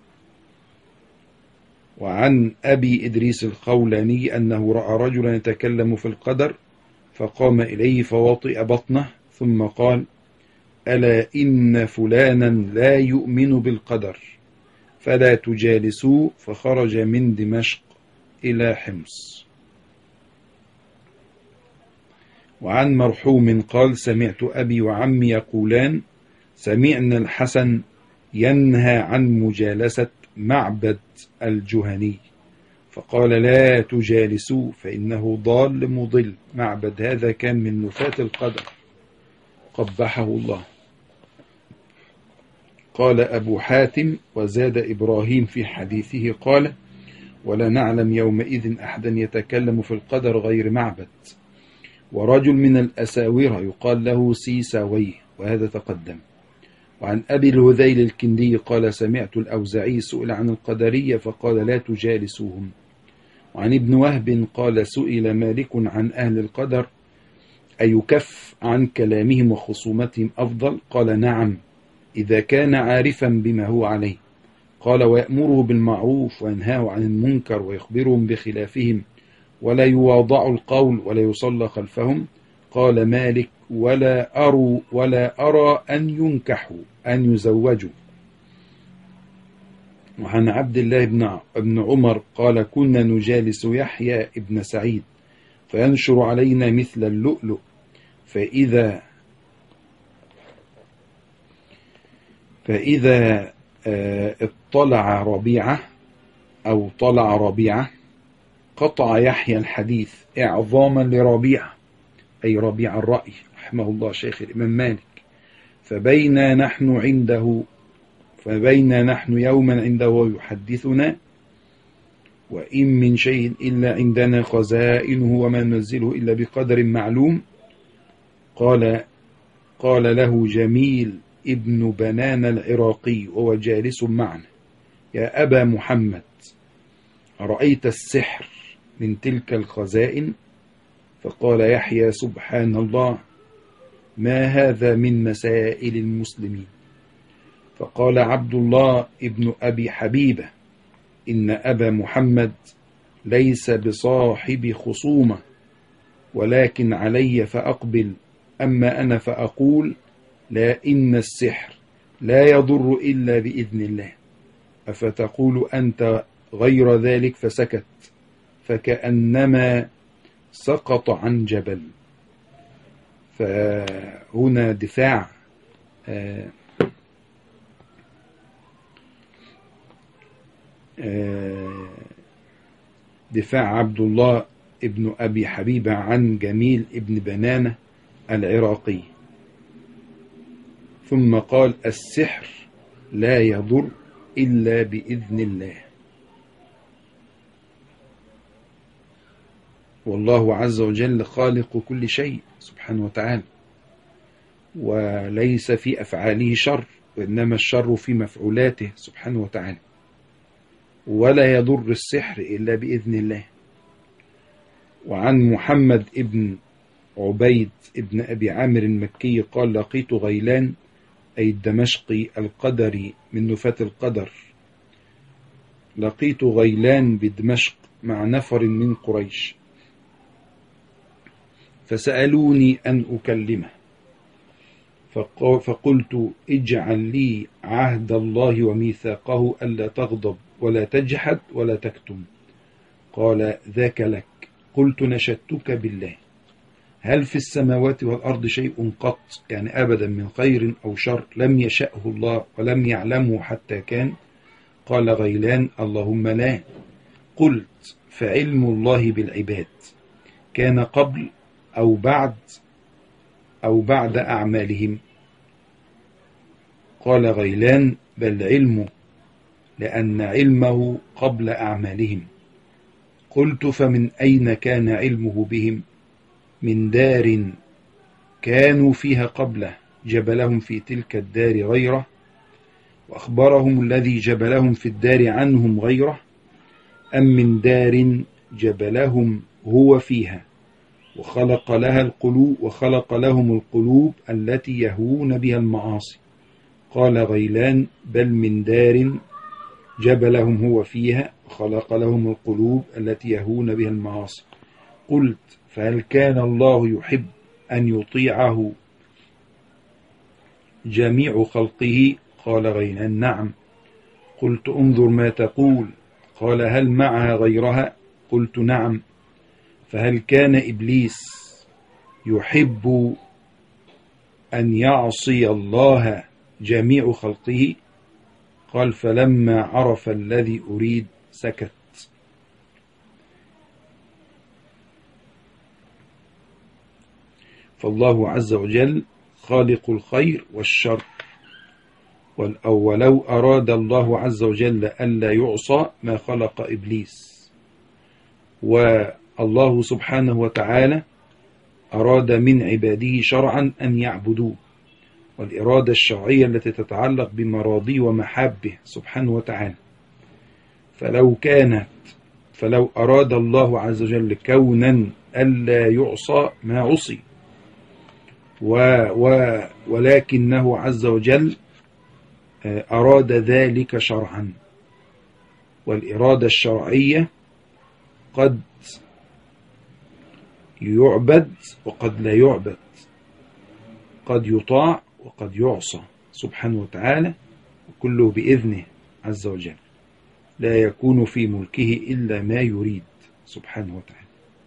وعن أبي إدريس الخولاني أنه رأى رجلا يتكلم في القدر فقام إليه فوطئ بطنه ثم قال ألا إن فلانا لا يؤمن بالقدر فلا تجالسوا، فخرج من دمشق إلى حمص. وعن مرحوم قال سمعت أبي وعمي يقولان سمعنا الحسن ينهى عن مجالسة معبد الجهني فقال لا تجالسوا فإنه ضال مضل. معبد هذا كان من نفاة القدر قبحه الله. قال أبو حاتم وزاد إبراهيم في حديثه قال ولا نعلم يومئذ أحدا يتكلم في القدر غير معبد. ورجل من الأساورة يقال له سيساويه، وهذا تقدم. وعن أبي الهذيل الكندي قال سمعت الأوزاعي سئل عن القدرية فقال لا تجالسوهم. وعن ابن وهب قال سئل مالك عن أهل القدر أيكف عن كلامهم وخصومتهم أفضل؟ قال نعم إذا كان عارفا بما هو عليه. قال ويأمره بالمعروف وينهاه عن المنكر ويخبرهم بخلافهم ولا يواضع القول ولا يصلى خلفهم. قال مالك ولا أروا ولا أرى أن ينكحوا أن يزوجوا. وعن عبد الله بن عمر قال كنا نجالس يحيى ابن سعيد فينشر علينا مثل اللؤلؤ فإذا فإذا اطلع ربيعة أو طلع ربيعة قطع يحيى الحديث إعظاما لربيعة، أي ربيع الرأي رحمه الله شيخ الإمام مالك. فبينا نحن عنده فبينا نحن يوما عنده ويحدثنا وإن من شيء إلا عندنا خزائنه وما ننزله إلا بقدر معلوم. قال قال له جميل ابن بنان العراقي وهو جالس معنا يا أبا محمد أرأيت السحر من تلك الخزائن؟ فقال يحيى سبحان الله ما هذا من مسائل المسلمين. فقال عبد الله ابن أبي حبيبة إن أبا محمد ليس بصاحب خصومة ولكن علي فأقبل، أما أنا فأقول لا إن السحر لا يضر إلا بإذن الله، أفتقول أنت غير ذلك؟ فسكت فكأنما سقط عن جبل. فهنا دفاع آآ آآ دفاع عبد الله ابن أبي حبيبة عن جميل ابن بنانة العراقي. ثم قال السحر لا يضر إلا بإذن الله، والله عز وجل خالق كل شيء سبحانه وتعالى، وليس في أفعاله شر وإنما الشر في مفعولاته سبحانه وتعالى، ولا يضر السحر إلا بإذن الله. وعن محمد ابن عبيد ابن أبي عامر المكي قال: لقيت غيلان أي الدمشقي القدري من نفاة القدر، لقيت غيلان بدمشق مع نفر من قريش، فسألوني أن أكلمه، فقلت: اجعل لي عهد الله وميثاقه ألا تغضب ولا تجحد ولا تكتم. قال: ذاك لك. قلت: نشدتك بالله، هل في السماوات والأرض شيء قط، يعني أبدا، من خير أو شر لم يشأه الله ولم يعلمه حتى كان؟ قال غيلان: اللهم لا. قلت: فعلم الله بالعباد كان قبل أو بعد أو بعد أعمالهم؟ قال غيلان: بل علمه، لأن علمه قبل أعمالهم. قلت: فمن أين كان علمه بهم؟ من دار كانوا فيها قبله جبلهم في تلك الدار غيره، وأخبرهم الذي جبلهم في الدار عنهم غيره، أم من دار جبلهم هو فيها وخلق لها القلوب وخلق لهم القلوب التي يهوون بها المعاصي؟ قال غيلان: بل من دار جبلهم هو فيها وخلق لهم القلوب التي يهوون بها المعاصي. قلت: فهل كان الله يحب أن يطيعه جميع خلقه؟ قال غيلان: نعم. قلت: انظر ما تقول. قال: هل معها غيرها؟ قلت: نعم. فهل كان إبليس يحب أن يعصي الله جميع خلقه؟ قال: فلما عرف الذي أريد سكت. فالله عز وجل خالق الخير والشر، ولو أراد الله عز وجل ألا يعصى ما خلق إبليس، والله سبحانه وتعالى أراد من عباده شرعا أن يعبدوه، والإرادة الشرعية التي تتعلق بمراضيه ومحابه سبحانه وتعالى. فلو كانت فلو أراد الله عز وجل كونا ألا يعصى ما عصي، و و ولكنه عز وجل أراد ذلك شرعا، والإرادة الشرعية قد يعبد وقد لا يعبد، قد يطاع وقد يعصى سبحانه وتعالى، وكله بإذنه عز وجل، لا يكون في ملكه إلا ما يريد سبحانه وتعالى.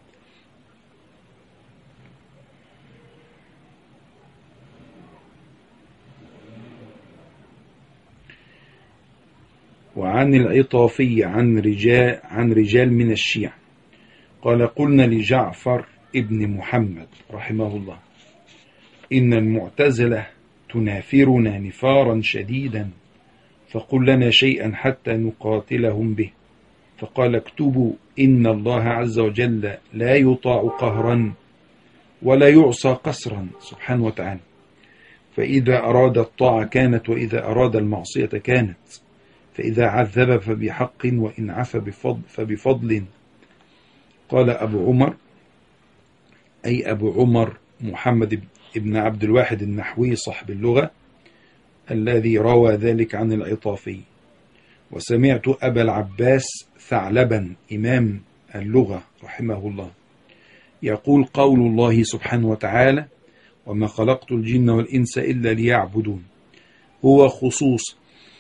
وعن العطافي عن رجال, عن رجال من الشيعة قال: قلنا لجعفر ابن محمد رحمه الله: إن المعتزلة تنافرنا نفارا شديدا، فقل لنا شيئا حتى نقاتلهم به. فقال: اكتبوا إن الله عز وجل لا يطاع قهرا ولا يعصى قسرا سبحانه وتعالى، فإذا أراد الطاعة كانت، وإذا أراد المعصية كانت، فإذا عذب فبحق وإن عفى بفضل فبفضل. قال أبو عمر، أي أبو عمر محمد بن عبد الواحد النحوي صاحب اللغة الذي روى ذلك عن العطافي: وسمعت أبا العباس ثعلبا إمام اللغة رحمه الله يقول: قول الله سبحانه وتعالى: وما خلقت الجن والإنس إلا ليعبدون، هو خصوص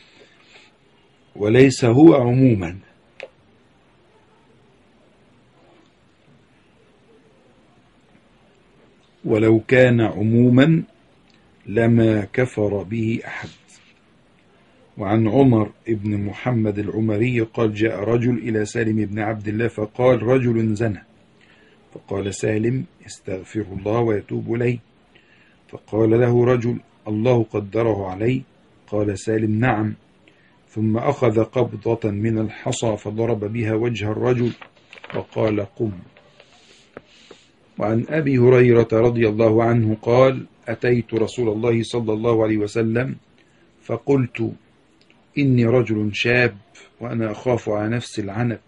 وليس هو عموما، ولو كان عموما لما كفر به أحد. وعن عمر بن محمد العمري قال: جاء رجل إلى سالم بن عبد الله فقال: رجل زنى. فقال سالم: استغفر الله ويتوب إليه. فقال له رجل: الله قدره عليه؟ قال سالم: نعم. ثم أخذ قبضة من الحصى فضرب بها وجه الرجل وقال: قم. وعن أبي هريرة رضي الله عنه قال: أتيت رسول الله صلى الله عليه وسلم فقلت إني رجل شاب وأنا أخاف على نفسي العنت،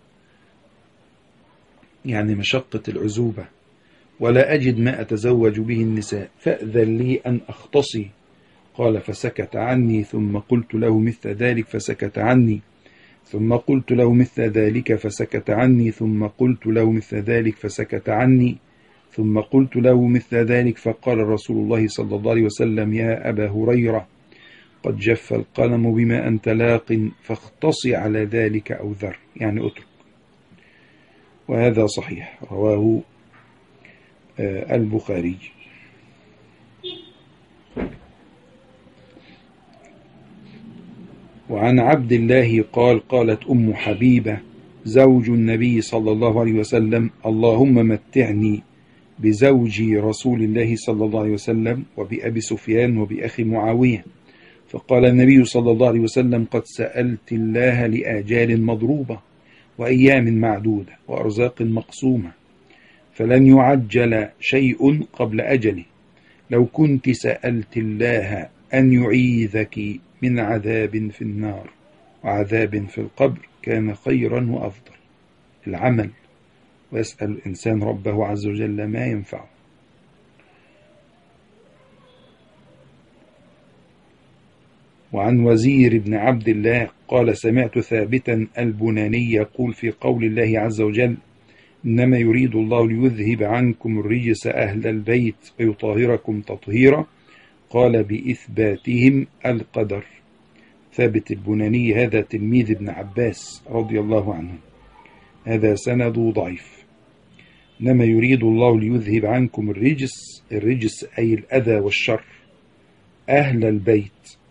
يعني مشقة العزوبة، ولا أجد ما أتزوج به النساء، فأذن لي أن أختصي. قال فسكت عني، ثم قلت له مثل ذلك فسكت عني، ثم قلت له مثل ذلك فسكت عني، ثم قلت له مثل ذلك فسكت عني، ثم قلت له مثل ذلك. فقال رسول الله صلى الله عليه وسلم: يا أبا هريرة، قد جف القلم بما أنت لاق، فاختصي على ذلك أو ذر، يعني اترك. وهذا صحيح، رواه البخاري. وعن عبد الله قال: قالت أم حبيبة زوج النبي صلى الله عليه وسلم: اللهم متعني بزوجي رسول الله صلى الله عليه وسلم وبأبي سفيان وبأخي معاوية. فقال النبي صلى الله عليه وسلم: قد سألت الله لآجال مضروبة وأيام معدودة وأرزاق مقسومة، فلن يعجل شيء قبل أجله. لو كنت سألت الله أن يعيذك من عذاب في النار وعذاب في القبر كان خيرا وأفضل. العمل، ويسأل الإنسان ربه عز وجل ما ينفعه. وعن وزير بن عبد الله قال: سمعت ثابتا البناني يقول في قول الله عز وجل: إنما يريد الله ليذهب عنكم الرجس أهل البيت ويطهركم تطهيرا، قال: بإثباتهم القدر. ثابت البناني هذا تلميذ ابن عباس رضي الله عنه، هذا سند ضعيف. إنما يريد الله ليذهب عنكم الرجس، الرجس أي الأذى والشر، أهل البيت،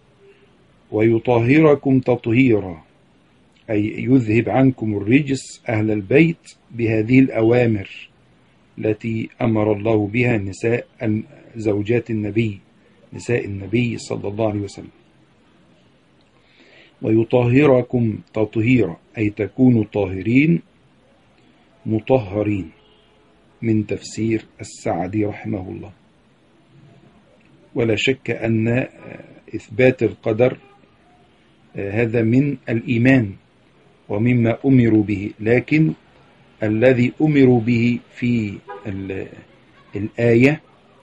ويطهركم تطهيرا، أي يذهب عنكم الرجس أهل البيت بهذه الأوامر التي أمر الله بها نساء زوجات النبي، نساء النبي صلى الله عليه وسلم. ويطهركم تطهيرا أي تكونوا طاهرين مطهرين، من تفسير السعدي رحمه الله. ولا شك أن إثبات القدر هذا من الإيمان ومما أمروا به، لكن الذي أمروا به في الآية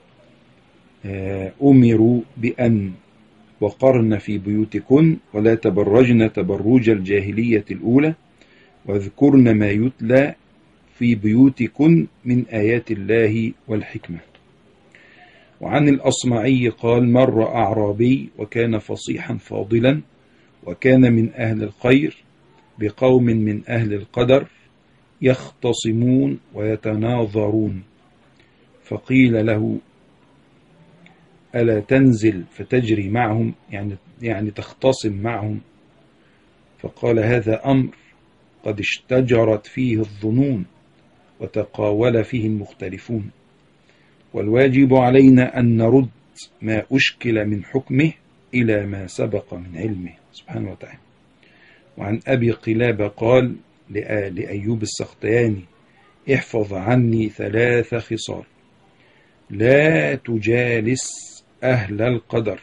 أمروا بأن وقرن في بيوتكن ولا تبرجن تبرج الجاهلية الأولى واذكرن ما يتلى في بيوتكن من آيات الله والحكمة. وعن الأصمعي قال: مر أعرابي وكان فصيحا فاضلا وكان من أهل الخير بقوم من أهل القدر يختصمون ويتناظرون، فقيل له: ألا تنزل فتجري معهم، يعني, يعني تختصم معهم؟ فقال: هذا أمر قد اشتجرت فيه الظنون وتقاول فيه المختلفون، والواجب علينا أن نرد ما أشكل من حكمه إلى ما سبق من علمه سبحانه وتعالى. وعن أبي قلابة قال لأيوب السختياني: احفظ عني ثلاث خصال: لا تجالس أهل القدر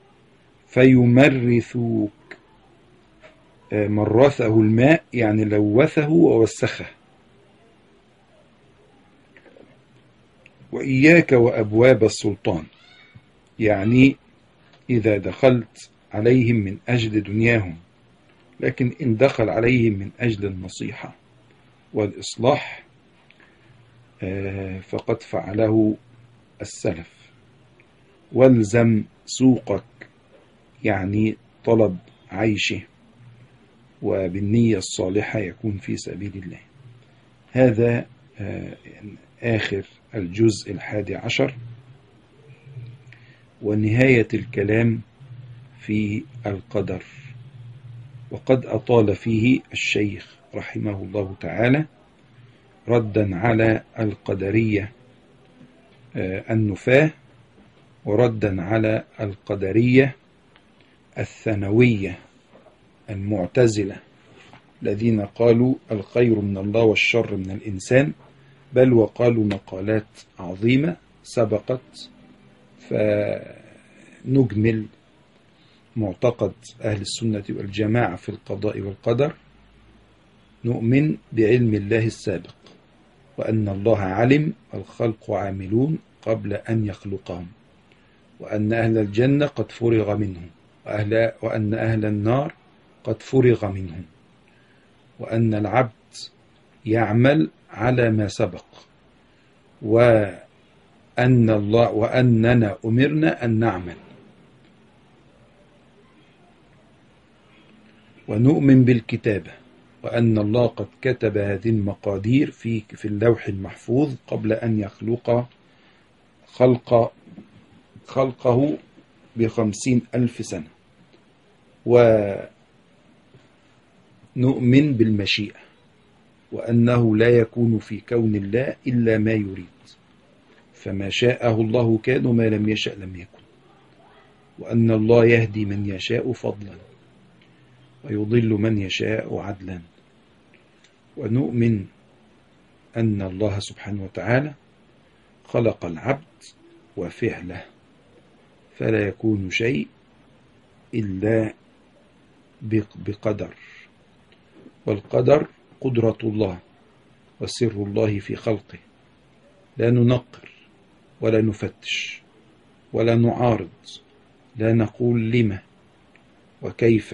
فيمرثوك، مرثه الماء يعني لوثه ووسخه، وإياك وأبواب السلطان، يعني إذا دخلت عليهم من أجل دنياهم، لكن إن دخل عليهم من أجل النصيحة والإصلاح فقد فعله السلف. والزم سوقك، يعني طلب عيشه، وبالنية الصالحة يكون في سبيل الله. هذا آخر الجزء الحادي عشر ونهاية الكلام في القدر، وقد أطال فيه الشيخ رحمه الله تعالى ردا على القدرية النفاة، وردا على القدرية الثانوية المعتزلة الذين قالوا الخير من الله والشر من الإنسان، بل وقالوا مقالات عظيمة سبقت، فنجمل معتقد أهل السنة والجماعة في القضاء والقدر، نؤمن بعلم الله السابق، وأن الله علم الخلق عاملون قبل أن يخلقهم، وأن أهل الجنة قد فرغ منهم، وأهل وأن أهل النار قد فرغ منهم، وأن العبد يعمل على ما سبق، وأن الله وأننا أمرنا أن نعمل. ونؤمن بالكتابة، وأن الله قد كتب هذه المقادير في في اللوح المحفوظ قبل أن يخلق خلق خلقه بخمسين ألف سنة. ونؤمن بالمشيئة، وأنه لا يكون في كون الله إلا ما يريد، فما شاءه الله كان وما لم يشأ لم يكن، وأن الله يهدي من يشاء فضلا ويضل من يشاء عدلا. ونؤمن أن الله سبحانه وتعالى خلق العبد وفعله، فلا يكون شيء إلا بقدر، والقدر قدرة الله وسر الله في خلقه، لا ننقر ولا نفتش ولا نعارض، لا نقول لما وكيف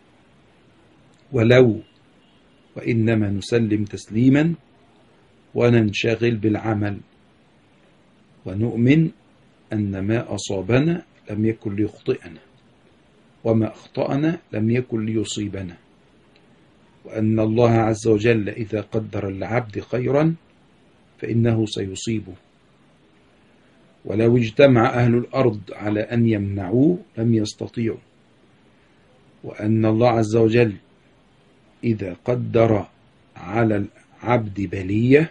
ولو، وإنما نسلم تسليما وننشغل بالعمل. ونؤمن أن ما أصابنا لم يكن ليخطئنا، وما أخطأنا لم يكن ليصيبنا، وأن الله عز وجل إذا قدر العبد خيرا فإنه سيصيبه، ولو اجتمع أهل الأرض على أن يمنعوه لم يستطيعوا، وأن الله عز وجل إذا قدر على العبد بلية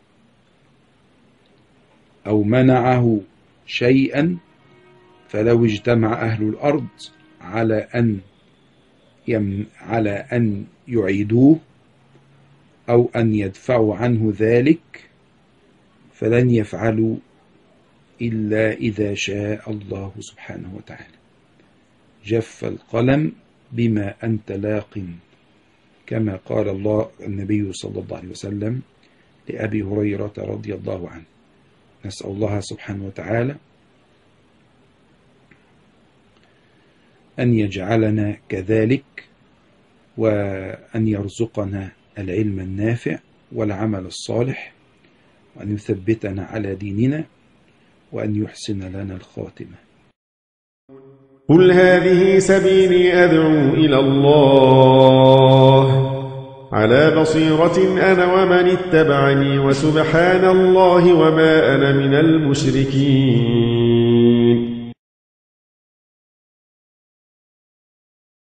أو منعه شيئا فلو اجتمع أهل الأرض على أن يم على أن يعيدوه أو أن يدفعوا عنه ذلك فلن يفعلوا إلا إذا شاء الله سبحانه وتعالى. جف القلم بما أنت لاق، كما قال الله النبي صلى الله عليه وسلم لأبي هريرة رضي الله عنه. نسأل الله سبحانه وتعالى أن يجعلنا كذلك، وأن يرزقنا العلم النافع والعمل الصالح، وأن يثبتنا على ديننا، وأن يحسن لنا الخاتمة. قل هذه سبيلي أدعو إلى الله على بصيرة أنا ومن اتبعني، وسبحان الله وما أنا من المشركين.